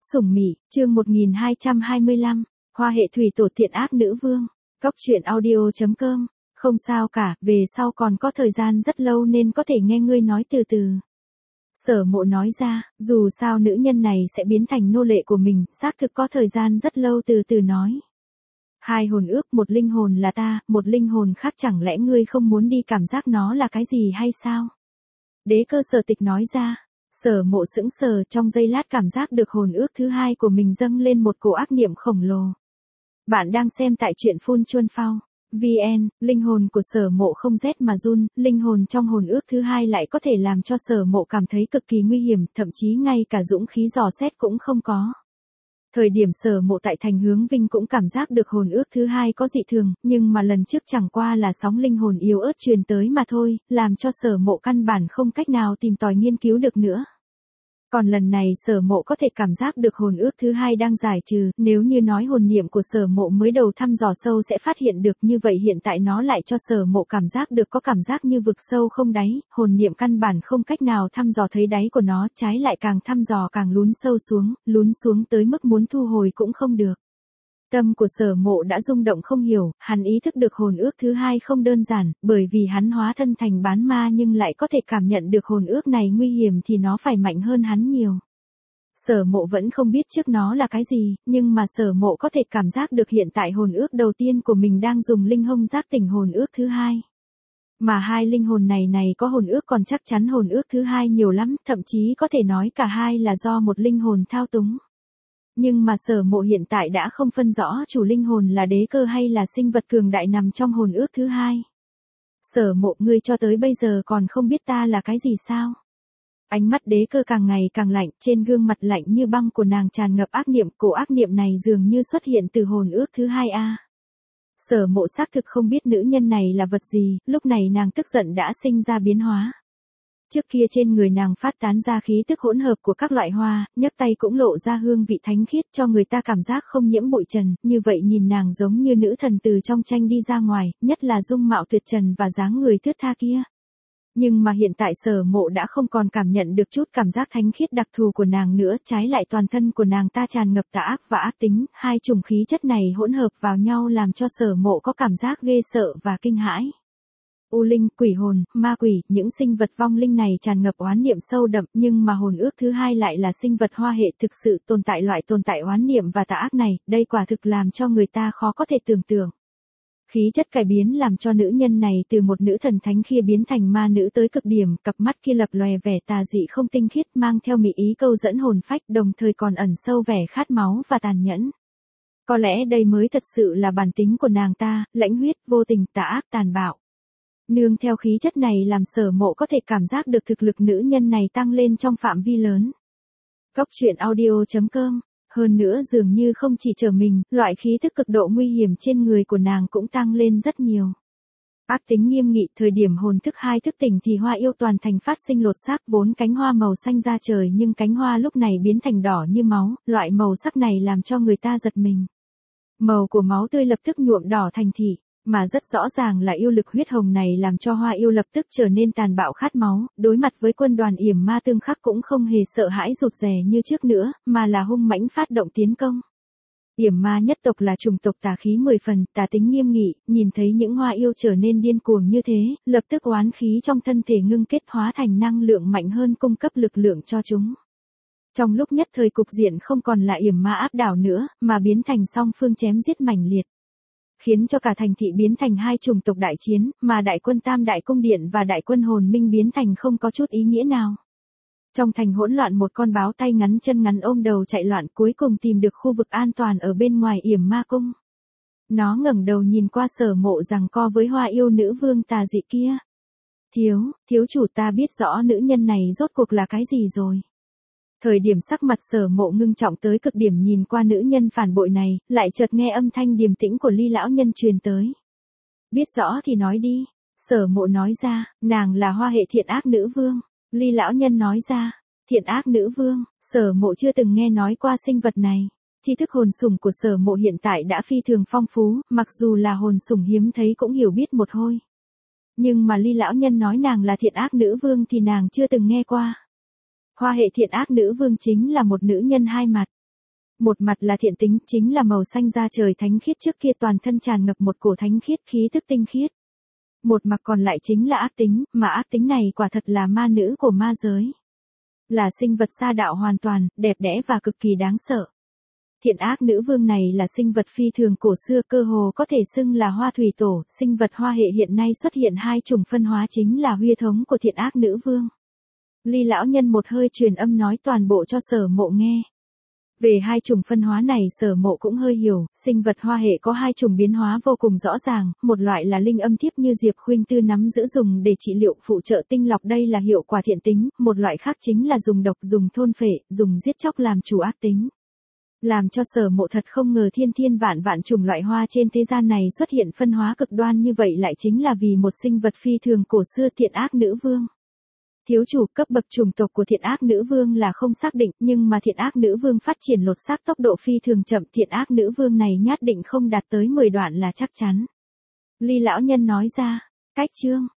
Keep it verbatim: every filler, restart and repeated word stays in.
Sủng Mị, chương một nghìn hai trăm hai mươi lăm, Hoa hệ thủy tổ thiện ác nữ vương. Cốc truyện audio chấm com. Không sao cả, về sau còn có thời gian rất lâu nên có thể nghe ngươi nói từ từ. Sở Mộ nói ra, dù sao nữ nhân này sẽ biến thành nô lệ của mình, xác thực có thời gian rất lâu từ từ nói. Hai hồn ước, một linh hồn là ta, một linh hồn khác, chẳng lẽ ngươi không muốn đi cảm giác nó là cái gì hay sao? Đế Cơ Sở Tịch nói ra. Sở Mộ sững sờ, trong giây lát cảm giác được hồn ước thứ hai của mình dâng lên một cổ ác niệm khổng lồ. Bạn đang xem tại truyện Phun Chuân Phao. vê en, linh hồn của Sở Mộ không rét mà run, linh hồn trong hồn ước thứ hai lại có thể làm cho Sở Mộ cảm thấy cực kỳ nguy hiểm, thậm chí ngay cả dũng khí dò xét cũng không có. Thời điểm Sở Mộ tại thành Hướng Vinh cũng cảm giác được hồn ước thứ hai có dị thường, nhưng mà lần trước chẳng qua là sóng linh hồn yếu ớt truyền tới mà thôi, làm cho Sở Mộ căn bản không cách nào tìm tòi nghiên cứu được nữa. Còn lần này Sở Mộ có thể cảm giác được hồn ước thứ hai đang giải trừ, nếu như nói hồn niệm của Sở Mộ mới đầu thăm dò sâu sẽ phát hiện được, như vậy hiện tại nó lại cho Sở Mộ cảm giác được có cảm giác như vực sâu không đáy, hồn niệm căn bản không cách nào thăm dò thấy đáy của nó, trái lại càng thăm dò càng lún sâu xuống, lún xuống tới mức muốn thu hồi cũng không được. Tâm của Sở Mộ đã rung động không hiểu, hắn ý thức được hồn ước thứ hai không đơn giản, bởi vì hắn hóa thân thành bán ma nhưng lại có thể cảm nhận được hồn ước này nguy hiểm thì nó phải mạnh hơn hắn nhiều. Sở Mộ vẫn không biết trước nó là cái gì, nhưng mà Sở Mộ có thể cảm giác được hiện tại hồn ước đầu tiên của mình đang dùng linh hông giác tỉnh hồn ước thứ hai. Mà hai linh hồn này này có hồn ước còn chắc chắn hồn ước thứ hai nhiều lắm, thậm chí có thể nói cả hai là do một linh hồn thao túng. Nhưng mà Sở Mộ hiện tại đã không phân rõ chủ linh hồn là đế cơ hay là sinh vật cường đại nằm trong hồn ước thứ hai. Sở Mộ, ngươi cho tới bây giờ còn không biết ta là cái gì sao? Ánh mắt đế cơ càng ngày càng lạnh, trên gương mặt lạnh như băng của nàng tràn ngập ác niệm, cổ ác niệm này dường như xuất hiện từ hồn ước thứ hai a. Sở Mộ xác thực không biết nữ nhân này là vật gì, lúc này nàng tức giận đã sinh ra biến hóa. Trước kia trên người nàng phát tán ra khí tức hỗn hợp của các loại hoa, nhấc tay cũng lộ ra hương vị thánh khiết cho người ta cảm giác không nhiễm bụi trần, như vậy nhìn nàng giống như nữ thần từ trong tranh đi ra ngoài, nhất là dung mạo tuyệt trần và dáng người thướt tha kia. Nhưng mà hiện tại Sở Mộ đã không còn cảm nhận được chút cảm giác thánh khiết đặc thù của nàng nữa, trái lại toàn thân của nàng ta tràn ngập tà ác và ác tính, hai chủng khí chất này hỗn hợp vào nhau làm cho Sở Mộ có cảm giác ghê sợ và kinh hãi. U linh, quỷ hồn, ma quỷ, những sinh vật vong linh này tràn ngập oán niệm sâu đậm, nhưng mà hồn ước thứ hai lại là sinh vật hoa hệ thực sự tồn tại loại tồn tại oán niệm và tà ác này, đây quả thực làm cho người ta khó có thể tưởng tượng. Khí chất cải biến làm cho nữ nhân này từ một nữ thần thánh kia biến thành ma nữ tới cực điểm, cặp mắt kia lập lòe vẻ tà dị không tinh khiết, mang theo mị ý câu dẫn hồn phách, đồng thời còn ẩn sâu vẻ khát máu và tàn nhẫn. Có lẽ đây mới thật sự là bản tính của nàng ta, lãnh huyết, vô tình, tà ác, tàn bạo. Nương theo khí chất này làm Sở Mộ có thể cảm giác được thực lực nữ nhân này tăng lên trong phạm vi lớn. Cốc truyện audio chấm com. Hơn nữa dường như không chỉ trở mình, loại khí thức cực độ nguy hiểm trên người của nàng cũng tăng lên rất nhiều. Ác tính nghiêm nghị, thời điểm hồn thức hai thức tỉnh thì hoa yêu toàn thành phát sinh lột xác, vốn cánh hoa màu xanh ra trời nhưng cánh hoa lúc này biến thành đỏ như máu, loại màu sắc này làm cho người ta giật mình. Màu của máu tươi lập tức nhuộm đỏ thành thị. Mà rất rõ ràng là yêu lực huyết hồng này làm cho hoa yêu lập tức trở nên tàn bạo khát máu, đối mặt với quân đoàn yểm ma tương khắc cũng không hề sợ hãi rụt rè như trước nữa, mà là hung mãnh phát động tiến công. Yểm ma nhất tộc là chủng tộc tà khí mười phần, tà tính nghiêm nghị, nhìn thấy những hoa yêu trở nên điên cuồng như thế, lập tức oán khí trong thân thể ngưng kết hóa thành năng lượng mạnh hơn cung cấp lực lượng cho chúng. Trong lúc nhất thời cục diện không còn là yểm ma áp đảo nữa, mà biến thành song phương chém giết mãnh liệt. Khiến cho cả thành thị biến thành hai chủng tộc đại chiến, mà đại quân Tam Đại Cung Điện và đại quân Hồn Minh biến thành không có chút ý nghĩa nào. Trong thành hỗn loạn một con báo tay ngắn chân ngắn ôm đầu chạy loạn cuối cùng tìm được khu vực an toàn ở bên ngoài yểm ma cung. Nó ngẩng đầu nhìn qua Sở Mộ giằng co với hoa yêu nữ vương tà dị kia. Thiếu, thiếu chủ ta biết rõ nữ nhân này rốt cuộc là cái gì rồi. Thời điểm sắc mặt Sở Mộ ngưng trọng tới cực điểm nhìn qua nữ nhân phản bội này, lại chợt nghe âm thanh điềm tĩnh của Ly lão nhân truyền tới. Biết rõ thì nói đi. Sở Mộ nói ra, nàng là hoa hệ thiện ác nữ vương. Ly lão nhân nói ra, thiện ác nữ vương, Sở Mộ chưa từng nghe nói qua sinh vật này. Tri thức hồn sủng của Sở Mộ hiện tại đã phi thường phong phú, mặc dù là hồn sủng hiếm thấy cũng hiểu biết một hôi. Nhưng mà Ly lão nhân nói nàng là thiện ác nữ vương thì nàng chưa từng nghe qua. Hoa hệ thiện ác nữ vương chính là một nữ nhân hai mặt. Một mặt là thiện tính, chính là màu xanh da trời thánh khiết trước kia toàn thân tràn ngập một cổ thánh khiết khí tức tinh khiết. Một mặt còn lại chính là ác tính, mà ác tính này quả thật là ma nữ của ma giới. Là sinh vật sa đạo hoàn toàn, đẹp đẽ và cực kỳ đáng sợ. Thiện ác nữ vương này là sinh vật phi thường cổ xưa, cơ hồ có thể xưng là hoa thủy tổ, sinh vật hoa hệ hiện nay xuất hiện hai chủng phân hóa chính là huy thống của thiện ác nữ vương. Ly lão nhân một hơi truyền âm nói toàn bộ cho Sở Mộ nghe. Về hai chủng phân hóa này Sở Mộ cũng hơi hiểu, sinh vật hoa hệ có hai chủng biến hóa vô cùng rõ ràng, một loại là linh âm thiếp như Diệp Khuynh Tư nắm giữ dùng để trị liệu phụ trợ tinh lọc, đây là hiệu quả thiện tính, một loại khác chính là dùng độc, dùng thôn phệ, dùng giết chóc làm chủ ác tính. Làm cho Sở Mộ thật không ngờ thiên thiên vạn vạn chủng loại hoa trên thế gian này xuất hiện phân hóa cực đoan như vậy lại chính là vì một sinh vật phi thường cổ xưa thiện ác nữ vương. Thiếu chủ, cấp bậc chủng tộc của thiện ác nữ vương là không xác định, nhưng mà thiện ác nữ vương phát triển lột xác tốc độ phi thường chậm, thiện ác nữ vương này nhất định không đạt tới mười đoạn là chắc chắn. Ly lão nhân nói ra, cách chương,